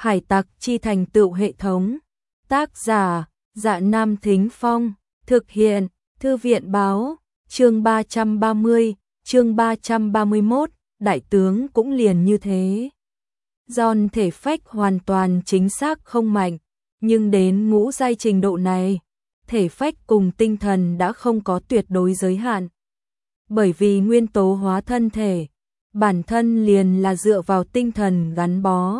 Hải tặc chi thành tựu hệ thống. Tác giả, Dạ Nam Thính Phong. Thực hiện, Thư viện Báo. Chương 330, chương 331, đại tướng cũng liền như thế. John thể phách hoàn toàn chính xác không mạnh, nhưng đến ngũ giai trình độ này, thể phách cùng tinh thần đã không có tuyệt đối giới hạn. Bởi vì nguyên tố hóa thân thể, bản thân liền là dựa vào tinh thần gắn bó.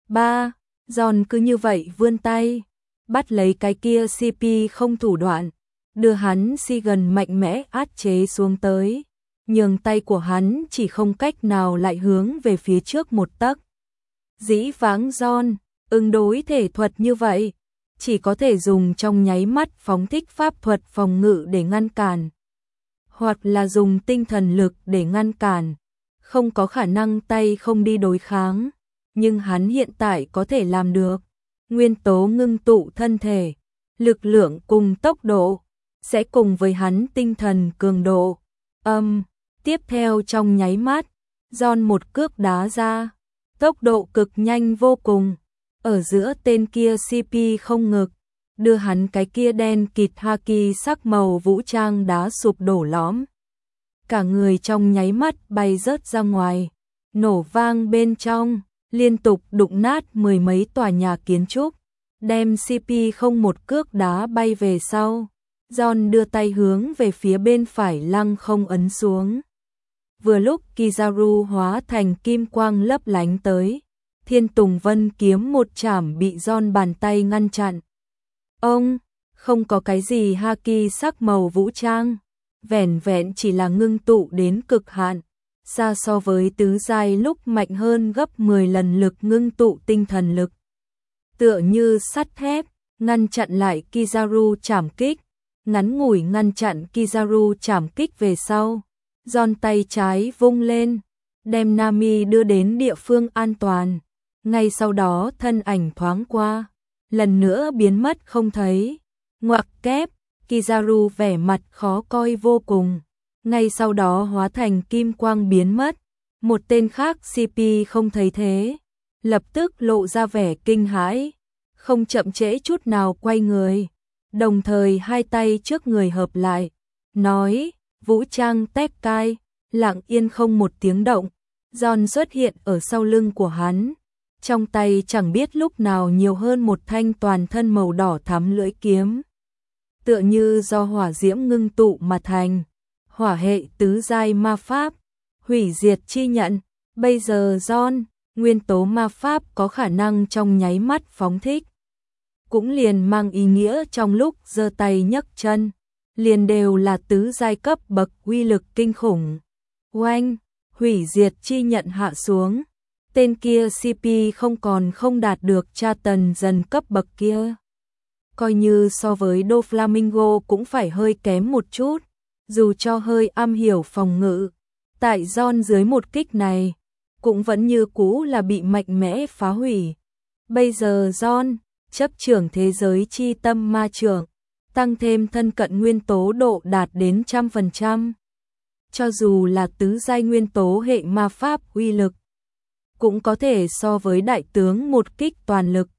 John cứ như vậy vươn tay, bắt lấy cái kia CP không thủ đoạn, đưa hắn gần mạnh mẽ áp chế xuống tới, nhường tay của hắn chỉ không cách nào lại hướng về phía trước một tấc. Dĩ vãng John, ứng đối thể thuật như vậy, chỉ có thể dùng trong nháy mắt phóng thích pháp thuật phòng ngự để ngăn cản, hoặc là dùng tinh thần lực để ngăn cản, không có khả năng tay không đi đối kháng, nhưng hắn hiện tại có thể làm được. Nguyên tố ngưng tụ thân thể, lực lượng cùng tốc độ, sẽ cùng với hắn tinh thần cường độ. Tiếp theo trong nháy mắt, John một cước đá ra, tốc độ cực nhanh vô cùng, ở giữa tên kia CP không ngực, đưa hắn cái kia đen kịt haki sắc màu vũ trang đá sụp đổ lõm. Cả người trong nháy mắt bay rớt ra ngoài, nổ vang bên trong, liên tục đụng nát mười mấy tòa nhà kiến trúc, đem CP không một cước đá bay về sau. John đưa tay hướng về phía bên phải lăng không ấn xuống. Vừa lúc Kizaru hóa thành kim quang lấp lánh tới, Thiên Tùng Vân kiếm một chảm bị John bàn tay ngăn chặn. Ông, không có cái gì haki sắc màu vũ trang, vẻn vẹn chỉ là ngưng tụ đến cực hạn, xa so với tứ giai lúc mạnh hơn gấp 10 lần lực ngưng tụ tinh thần lực. Tựa như sắt thép, ngăn chặn lại Kizaru chảm kích, ngắn ngủi ngăn chặn Kizaru chảm kích về sau. John tay trái vung lên, đem Nami đưa đến địa phương an toàn. Ngay sau đó thân ảnh thoáng qua, lần nữa biến mất không thấy. Ngoặc kép, Kizaru vẻ mặt khó coi vô cùng. Ngay sau đó hóa thành kim quang biến mất. Một tên khác CP không thấy thế, lập tức lộ ra vẻ kinh hãi, không chậm trễ chút nào quay người, đồng thời hai tay trước người hợp lại, nói, vũ trang tép cai, lặng yên không một tiếng động. John xuất hiện ở sau lưng của hắn, trong tay chẳng biết lúc nào nhiều hơn một thanh toàn thân màu đỏ thắm lưỡi kiếm, tựa như do hỏa diễm ngưng tụ mà thành, hỏa hệ tứ giai ma pháp, hủy diệt chi nhận. Bây giờ John, nguyên tố ma pháp có khả năng trong nháy mắt phóng thích, cũng liền mang ý nghĩa trong lúc giơ tay nhấc chân, liền đều là tứ giai cấp bậc uy lực kinh khủng. Oanh, hủy diệt chi nhận hạ xuống, tên kia CP không đạt được tra tần dần cấp bậc kia. Coi như so với Doflamingo cũng phải hơi kém một chút, dù cho hơi am hiểu phòng ngự, tại John dưới một kích này, cũng vẫn như cũ là bị mạnh mẽ phá hủy. Bây giờ John, chấp trưởng thế giới chi tâm ma trưởng, tăng thêm thân cận nguyên tố độ đạt đến 100%. Cho dù là tứ giai nguyên tố hệ ma pháp uy lực, cũng có thể so với đại tướng một kích toàn lực.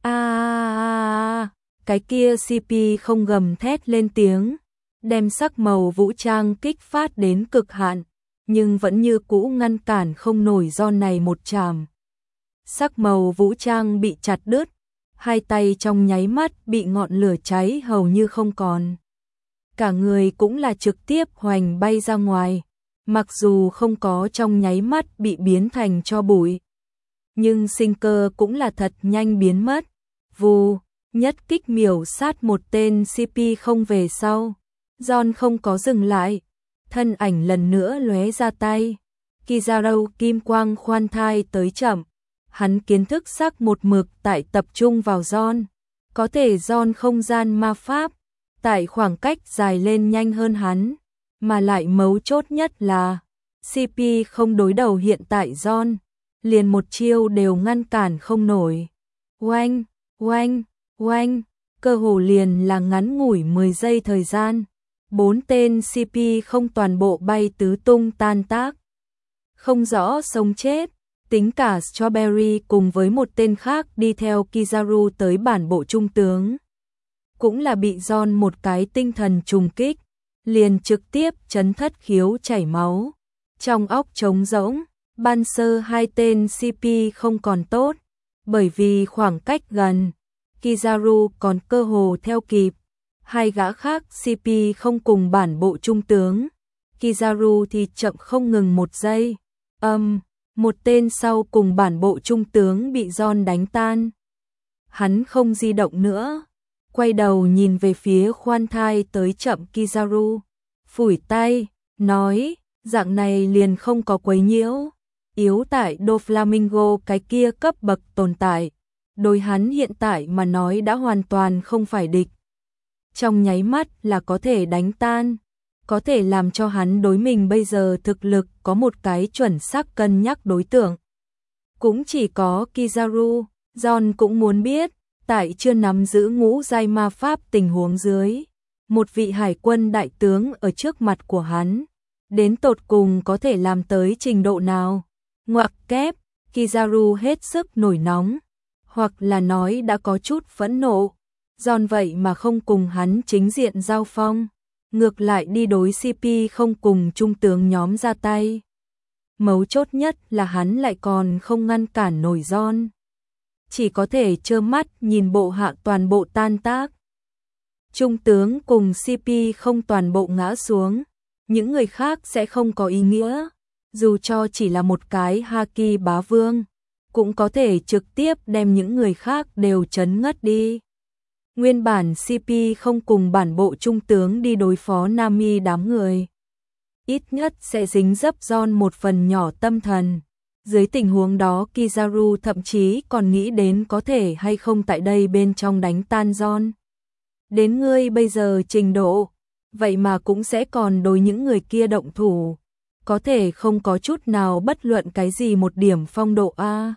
Cái kia CP không gầm thét lên tiếng, đem sắc màu vũ trang kích phát đến cực hạn, nhưng vẫn như cũ ngăn cản không nổi John này một chàm. Sắc màu vũ trang bị chặt đứt, hai tay trong nháy mắt bị ngọn lửa cháy hầu như không còn. Cả người cũng là trực tiếp hoành bay ra ngoài, mặc dù không có trong nháy mắt bị biến thành tro bụi, nhưng sinh cơ cũng là thật nhanh biến mất. Vù, nhất kích miểu sát một tên CP không về sau. John không có dừng lại, thân ảnh lần nữa lóe ra tay. Kizaru kim quang khoan thai tới chậm, hắn kiến thức sắc một mực tại tập trung vào John, có thể John không gian ma pháp, tại khoảng cách dài lên nhanh hơn hắn, mà lại mấu chốt nhất là CP không đối đầu hiện tại John, liền một chiêu đều ngăn cản không nổi. Oanh, oanh, oanh, cơ hồ liền là ngắn ngủi 10 giây thời gian, 4 tên CP không toàn bộ bay tứ tung tan tác. Không rõ sống chết, tính cả Strawberry cùng với một tên khác đi theo Kizaru tới bản bộ trung tướng. Cũng là bị John một cái tinh thần trùng kích, liền trực tiếp chấn thất khiếu chảy máu. Trong óc trống rỗng, ban sơ hai tên CP không còn tốt, bởi vì khoảng cách gần, Kizaru còn cơ hồ theo kịp. Hai gã khác CP không cùng bản bộ trung tướng, Kizaru thì chậm không ngừng một giây. Một tên sau cùng bản bộ trung tướng bị John đánh tan. Hắn không di động nữa, quay đầu nhìn về phía khoan thai tới chậm Kizaru, phủi tay, nói, dạng này liền không có quấy nhiễu. Yếu tại Doflamingo cái kia cấp bậc tồn tại, đối hắn hiện tại mà nói đã hoàn toàn không phải địch. Trong nháy mắt là có thể đánh tan, có thể làm cho hắn đối mình bây giờ thực lực có một cái chuẩn xác cân nhắc đối tượng. Cũng chỉ có Kizaru, John cũng muốn biết, tại chưa nắm giữ ngũ giai ma pháp tình huống dưới, một vị hải quân đại tướng ở trước mặt của hắn, đến tột cùng có thể làm tới trình độ nào. Ngoặc kép, Kizaru hết sức nổi nóng, hoặc là nói đã có chút phẫn nộ. John vậy mà không cùng hắn chính diện giao phong, ngược lại đi đối CP không cùng trung tướng nhóm ra tay. Mấu chốt nhất là hắn lại còn không ngăn cản nổi John, chỉ có thể trơ mắt nhìn bộ hạ toàn bộ tan tác. Trung tướng cùng CP không toàn bộ ngã xuống, những người khác sẽ không có ý nghĩa, dù cho chỉ là một cái Haki bá vương, cũng có thể trực tiếp đem những người khác đều chấn ngất đi. Nguyên bản CP không cùng bản bộ trung tướng đi đối phó Nami đám người, ít nhất sẽ dính dấp John một phần nhỏ tâm thần. Dưới tình huống đó Kizaru thậm chí còn nghĩ đến có thể hay không tại đây bên trong đánh tan John. Đến ngươi bây giờ trình độ, vậy mà cũng sẽ còn đối những người kia động thủ, có thể không có chút nào bất luận cái gì một điểm phong độ a.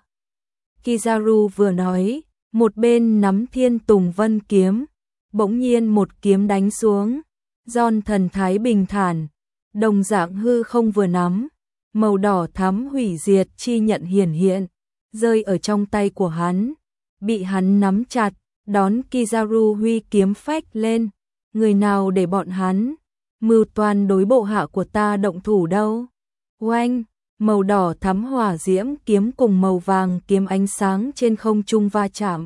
Kizaru vừa nói, một bên nắm Thiên Tùng Vân kiếm, bỗng nhiên một kiếm đánh xuống. John thần thái bình thản, đồng dạng hư không vừa nắm, màu đỏ thắm hủy diệt chi nhận hiển hiện, rơi ở trong tay của hắn, bị hắn nắm chặt, đón Kizaru huy kiếm phách lên. Người nào để bọn hắn mưu toan đối bộ hạ của ta động thủ đâu? Oanh, màu đỏ thắm hỏa diễm kiếm cùng màu vàng kiếm ánh sáng trên không trung va chạm,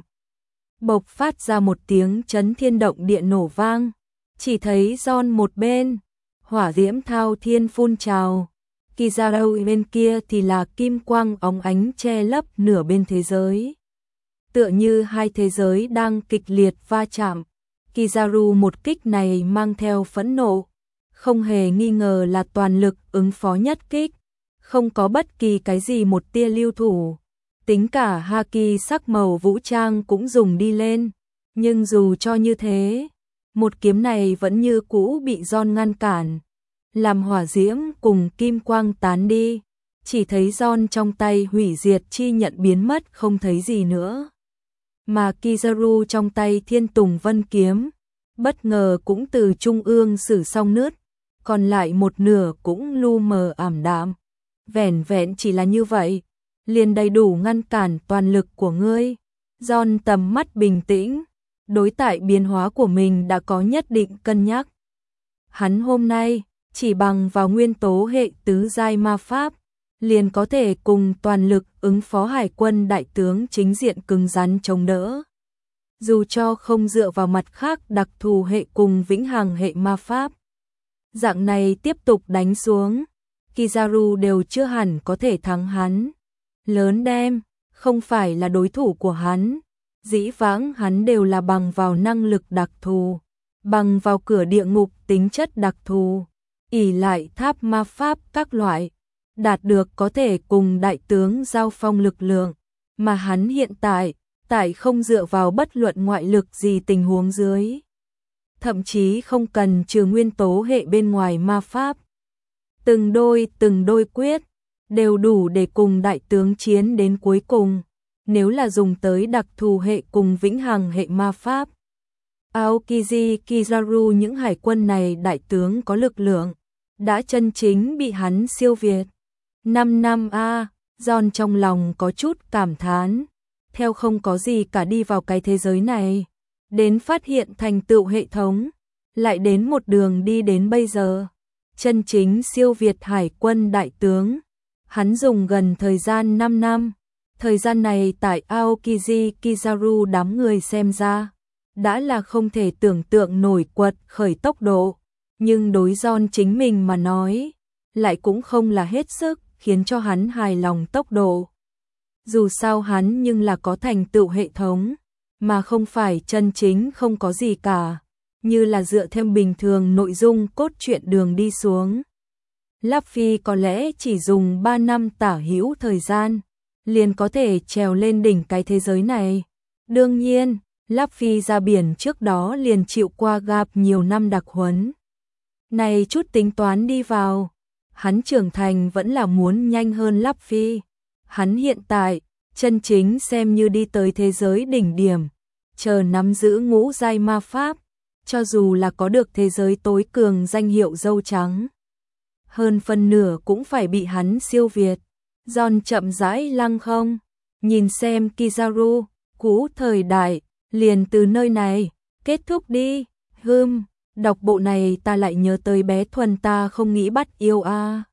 bộc phát ra một tiếng chấn thiên động địa nổ vang. Chỉ thấy John một bên, hỏa diễm thao thiên phun trào, Kizaru bên kia thì là kim quang óng ánh che lấp nửa bên thế giới. Tựa như hai thế giới đang kịch liệt va chạm. Kizaru một kích này mang theo phẫn nộ, không hề nghi ngờ là toàn lực ứng phó nhất kích, không có bất kỳ cái gì một tia lưu thủ. Tính cả Haki sắc màu vũ trang cũng dùng đi lên, nhưng dù cho như thế, một kiếm này vẫn như cũ bị John ngăn cản, làm hỏa diễm cùng kim quang tán đi, chỉ thấy John trong tay hủy diệt chi nhận biến mất không thấy gì nữa. Mà Kizaru trong tay Thiên Tùng Vân kiếm, bất ngờ cũng từ trung ương sử xong nứt, còn lại một nửa cũng lu mờ ảm đạm. Vẻn vẹn chỉ là như vậy, liền đầy đủ ngăn cản toàn lực của ngươi. John tầm mắt bình tĩnh, đối tại biến hóa của mình đã có nhất định cân nhắc. Hắn hôm nay, chỉ bằng vào nguyên tố hệ tứ giai ma pháp, liền có thể cùng toàn lực ứng phó hải quân đại tướng chính diện cứng rắn chống đỡ. Dù cho không dựa vào mặt khác đặc thù hệ cùng vĩnh hằng hệ ma pháp, dạng này tiếp tục đánh xuống, Kizaru đều chưa hẳn có thể thắng hắn. Lớn đem, không phải là đối thủ của hắn. Dĩ vãng hắn đều là bằng vào năng lực đặc thù, bằng vào cửa địa ngục tính chất đặc thù, ỷ lại tháp ma pháp các loại, đạt được có thể cùng đại tướng giao phong lực lượng, mà hắn hiện tại không dựa vào bất luận ngoại lực gì tình huống dưới, thậm chí không cần trừ nguyên tố hệ bên ngoài ma pháp. Từng đôi quyết, đều đủ để cùng đại tướng chiến đến cuối cùng, nếu là dùng tới đặc thù hệ cùng vĩnh hằng hệ ma pháp. Aokiji Kizaru những hải quân này đại tướng có lực lượng, đã chân chính bị hắn siêu việt. 5 năm John trong lòng có chút cảm thán, theo không có gì cả đi vào cái thế giới này, đến phát hiện thành tựu hệ thống, lại đến một đường đi đến bây giờ. Chân chính siêu việt hải quân đại tướng, hắn dùng gần thời gian 5 năm. Thời gian này tại Aokiji Kizaru đám người xem ra, đã là không thể tưởng tượng nổi quật khởi tốc độ, nhưng đối John chính mình mà nói, lại cũng không là hết sức khiến cho hắn hài lòng tốc độ. Dù sao hắn nhưng là có thành tựu hệ thống, mà không phải chân chính không có gì cả, như là dựa theo bình thường nội dung cốt truyện đường đi xuống. Luffy có lẽ chỉ dùng 3 năm tả hữu thời gian, liền có thể trèo lên đỉnh cái thế giới này. Đương nhiên, Luffy ra biển trước đó liền chịu qua gặp nhiều năm đặc huấn. Này chút tính toán đi vào, hắn trưởng thành vẫn là muốn nhanh hơn Luffy. Hắn hiện tại, chân chính xem như đi tới thế giới đỉnh điểm, chờ nắm giữ ngũ giai ma pháp, cho dù là có được thế giới tối cường danh hiệu dâu trắng. Hơn phân nửa cũng phải bị hắn siêu việt. John chậm rãi lăng không, nhìn xem Kizaru, cũ thời đại, liền từ nơi này, kết thúc đi. Đọc bộ này ta lại nhớ tới bé Thuần ta không nghĩ bắt yêu a.